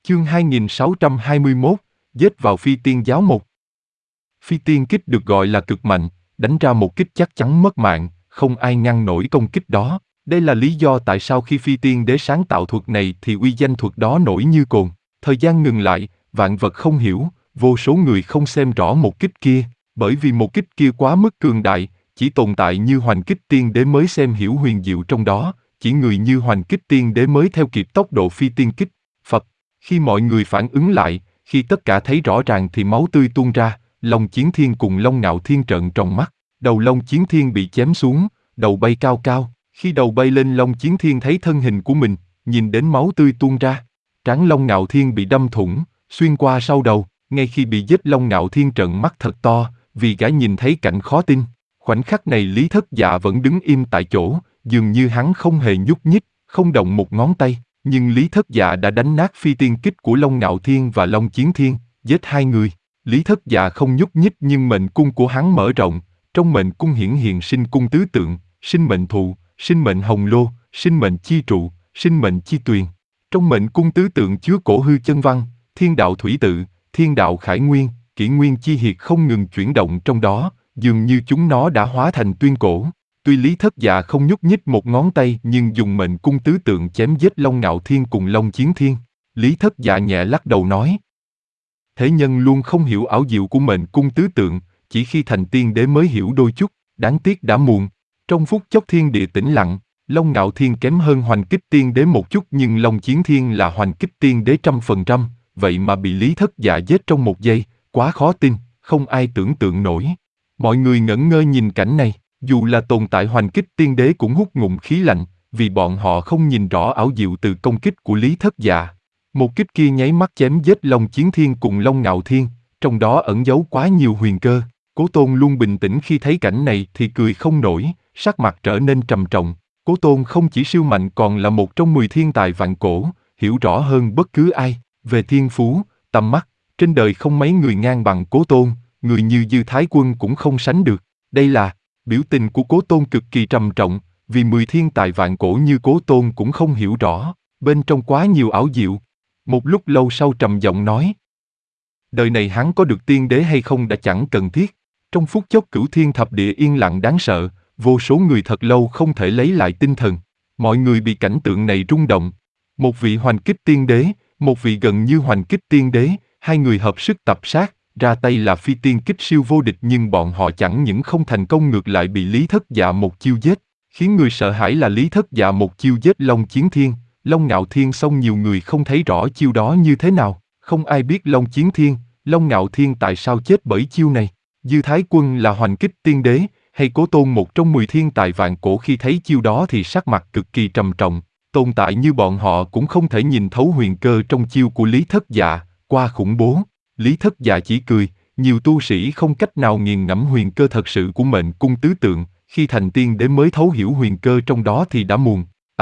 Chương 2621, giết vào phi tiên giáo 1. Phi tiên kích được gọi là cực mạnh, đánh ra một kích chắc chắn mất mạng, không ai ngăn nổi công kích đó. Đây là lý do tại sao khi phi tiên đế sáng tạo thuật này thì uy danh thuật đó nổi như cồn. Thời gian ngừng lại, vạn vật không hiểu, vô số người không xem rõ một kích kia, bởi vì một kích kia quá mức cường đại, chỉ tồn tại như Hoành Kích Tiên Đế mới xem hiểu huyền diệu trong đó, chỉ người như Hoành Kích Tiên Đế mới theo kịp tốc độ phi tiên kích. Phập, khi mọi người phản ứng lại, khi tất cả thấy rõ ràng thì máu tươi tuôn ra, Long Chiến Thiên cùng Long Ngạo Thiên trợn tròn mắt, đầu Long Chiến Thiên bị chém xuống, đầu bay cao cao, khi đầu bay lên Long Chiến Thiên thấy thân hình của mình, nhìn đến máu tươi tuôn ra, trán Long Ngạo Thiên bị đâm thủng, xuyên qua sau đầu, ngay khi bị giết Long Ngạo Thiên trợn mắt thật to, vì gã nhìn thấy cảnh khó tin. Khoảnh khắc này Lý Thất Dạ vẫn đứng im tại chỗ, dường như hắn không hề nhúc nhích, không động một ngón tay, nhưng Lý Thất Dạ đã đánh nát phi tiên kích của Long Ngạo Thiên và Long Chiến Thiên, giết hai người. Lý Thất Dạ không nhúc nhích nhưng mệnh cung của hắn mở rộng, trong mệnh cung hiển hiện sinh cung tứ tượng, sinh mệnh thụ, sinh mệnh hồng lô, sinh mệnh chi trụ, sinh mệnh chi tuyền. Trong mệnh cung tứ tượng chứa cổ hư chân văn, thiên đạo thủy tự, thiên đạo khải nguyên, kỷ nguyên chi hiệt không ngừng chuyển động trong đó, dường như chúng nó đã hóa thành tuyên cổ. Tuy Lý Thất Dạ không nhúc nhích một ngón tay nhưng dùng mệnh cung tứ tượng chém giết Long Ngạo Thiên cùng Long Chiến Thiên. Lý Thất Dạ nhẹ lắc đầu nói: thế nhân luôn không hiểu ảo diệu của mệnh cung tứ tượng, chỉ khi thành tiên đế mới hiểu đôi chút, đáng tiếc đã muộn. Trong phút chốc thiên địa tĩnh lặng, Long Ngạo Thiên kém hơn Hoành Kích Tiên Đế một chút nhưng Long Chiến Thiên là Hoành Kích Tiên Đế 100%, vậy mà bị Lý Thất Dạ giết trong một giây, quá khó tin, không ai tưởng tượng nổi. Mọi người ngẩn ngơ nhìn cảnh này, dù là tồn tại Hoành Kích Tiên Đế cũng hút ngụm khí lạnh, vì bọn họ không nhìn rõ ảo diệu từ công kích của Lý Thất Dạ. Một kích kia nháy mắt chém giết Long Chiến Thiên cùng Long Ngạo Thiên, trong đó ẩn giấu quá nhiều huyền cơ. Cố Tôn luôn bình tĩnh khi thấy cảnh này thì cười không nổi, sắc mặt trở nên trầm trọng. Cố Tôn không chỉ siêu mạnh còn là một trong 10 thiên tài vạn cổ, hiểu rõ hơn bất cứ ai. Về thiên phú, tầm mắt, trên đời không mấy người ngang bằng Cố Tôn, người như Dư Thái Quân cũng không sánh được. Đây là, biểu tình của Cố Tôn cực kỳ trầm trọng, vì 10 thiên tài vạn cổ như Cố Tôn cũng không hiểu rõ, bên trong quá nhiều ảo diệu. Một lúc lâu sau trầm giọng nói: đời này hắn có được tiên đế hay không đã chẳng cần thiết. Trong phút chốc cửu thiên thập địa yên lặng đáng sợ, vô số người thật lâu không thể lấy lại tinh thần. Mọi người bị cảnh tượng này rung động. Một vị Hoành Kích Tiên Đế, một vị gần như Hoành Kích Tiên Đế, hai người hợp sức tập sát, ra tay là phi tiên kích siêu vô địch nhưng bọn họ chẳng những không thành công ngược lại bị Lý Thất Dạ một chiêu giết. Khiến người sợ hãi là Lý Thất Dạ một chiêu giết Long Chiến Thiên, Long Ngạo Thiên xong nhiều người không thấy rõ chiêu đó như thế nào, không ai biết Long Chiến Thiên, Long Ngạo Thiên tại sao chết bởi chiêu này. Dư Thái Quân là Hoành Kích Tiên Đế, hay Cố Tôn một trong 10 thiên tài vạn cổ khi thấy chiêu đó thì sắc mặt cực kỳ trầm trọng, tồn tại như bọn họ cũng không thể nhìn thấu huyền cơ trong chiêu của Lý Thất Dạ, quá khủng bố. Lý Thất Dạ chỉ cười, nhiều tu sĩ không cách nào nghiền ngẫm huyền cơ thật sự của mệnh cung tứ tượng, khi thành tiên đế mới thấu hiểu huyền cơ trong đó thì đã muộn.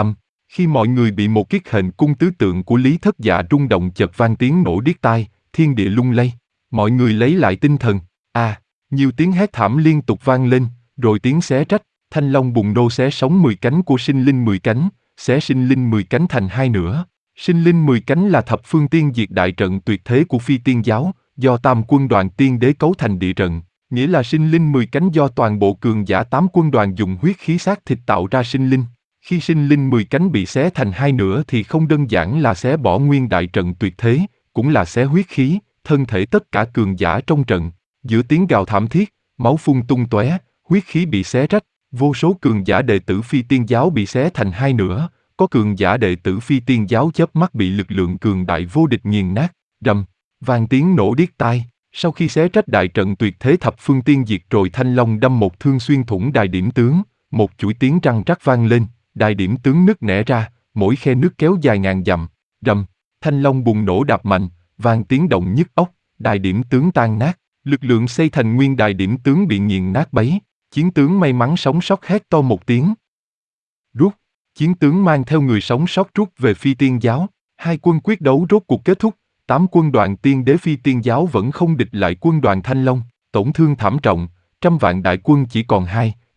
Khi mọi người bị một kiết hình cung tứ tượng của Lý Thất Dạ rung động chợt vang tiếng nổ điếc tai, thiên địa lung lay, mọi người lấy lại tinh thần. Nhiều tiếng hét thảm liên tục vang lên, rồi tiếng xé rách, thanh long bùng nô xé sống 10 cánh của sinh linh 10 cánh, xé sinh linh 10 cánh thành hai nửa. Sinh linh 10 cánh là thập phương tiên diệt đại trận tuyệt thế của phi tiên giáo, do tam quân đoàn tiên đế cấu thành địa trận, nghĩa là sinh linh 10 cánh do toàn bộ cường giả 8 quân đoàn dùng huyết khí xác thịt tạo ra sinh linh. Khi sinh linh 10 cánh bị xé thành hai nửa thì không đơn giản là xé bỏ nguyên đại trận tuyệt thế, cũng là xé huyết khí, thân thể tất cả cường giả trong trận. Giữa tiếng gào thảm thiết, máu phun tung tóe, huyết khí bị xé rách, vô số cường giả đệ tử phi tiên giáo bị xé thành hai nửa, có cường giả đệ tử phi tiên giáo chớp mắt bị lực lượng cường đại vô địch nghiền nát, rầm, vang tiếng nổ điếc tai. Sau khi xé rách đại trận tuyệt thế thập phương tiên diệt rồi thanh long đâm một thương xuyên thủng đài điểm tướng, một chuỗi tiếng răng rắc vang lên, đài điểm tướng nứt nẻ ra, mỗi khe nước kéo dài ngàn dặm, rầm, thanh long bùng nổ đạp mạnh, vang tiếng động nhức óc, đài điểm tướng tan nát, lực lượng xây thành nguyên đài điểm tướng bị nghiền nát bấy. Chiến tướng may mắn sống sót hét to một tiếng. Rút, chiến tướng mang theo người sống sót rút về phi tiên giáo, hai quân quyết đấu rốt cuộc kết thúc, 8 quân đoàn tiên đế phi tiên giáo vẫn không địch lại quân đoàn Thanh Long, tổn thương thảm trọng, 100 vạn đại quân chỉ còn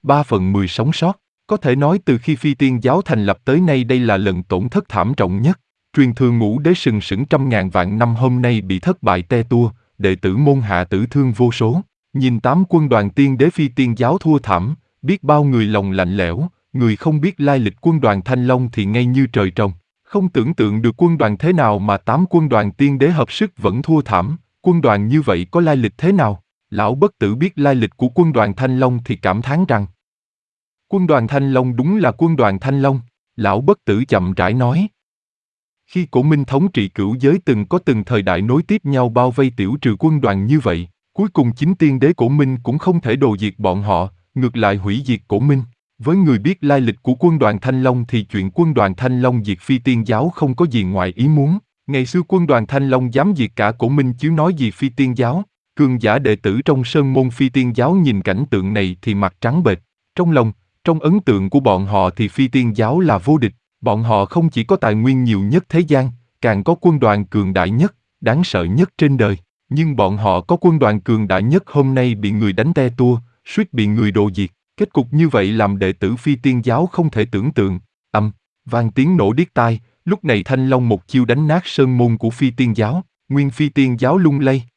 2/3 sống sót. Có thể nói từ khi phi tiên giáo thành lập tới nay đây là lần tổn thất thảm trọng nhất. Truyền thừa Ngũ Đế sừng sững trăm ngàn vạn năm hôm nay bị thất bại te tua, đệ tử môn hạ tử thương vô số. Nhìn 8 quân đoàn tiên đế phi tiên giáo thua thảm, biết bao người lòng lạnh lẽo, người không biết lai lịch quân đoàn Thanh Long thì ngay như trời trồng. Không tưởng tượng được quân đoàn thế nào mà 8 quân đoàn tiên đế hợp sức vẫn thua thảm, quân đoàn như vậy có lai lịch thế nào? Lão Bất Tử biết lai lịch của quân đoàn Thanh Long thì cảm thán rằng: quân đoàn Thanh Long đúng là quân đoàn Thanh Long. Lão Bất Tử chậm rãi nói: khi Cổ Minh thống trị cửu giới có từng thời đại nối tiếp nhau bao vây tiểu trừ quân đoàn như vậy, cuối cùng chính tiên đế Cổ Minh cũng không thể đồ diệt bọn họ, ngược lại hủy diệt Cổ Minh. Với người biết lai lịch của quân đoàn Thanh Long thì chuyện quân đoàn Thanh Long diệt phi tiên giáo không có gì ngoài ý muốn. Ngày xưa quân đoàn Thanh Long dám diệt cả Cổ Minh chứ nói gì phi tiên giáo. Cường giả đệ tử trong sơn môn phi tiên giáo nhìn cảnh tượng này thì mặt trắng bệch. Trong ấn tượng của bọn họ thì phi tiên giáo là vô địch. Bọn họ không chỉ có tài nguyên nhiều nhất thế gian, càng có quân đoàn cường đại nhất, đáng sợ nhất trên đời. Nhưng bọn họ có quân đoàn cường đại nhất hôm nay bị người đánh te tua, suýt bị người đồ diệt. Kết cục như vậy làm đệ tử phi tiên giáo không thể tưởng tượng. Vang tiếng nổ điếc tai, lúc này Thanh Long một chiêu đánh nát sơn môn của phi tiên giáo, nguyên phi tiên giáo lung lay.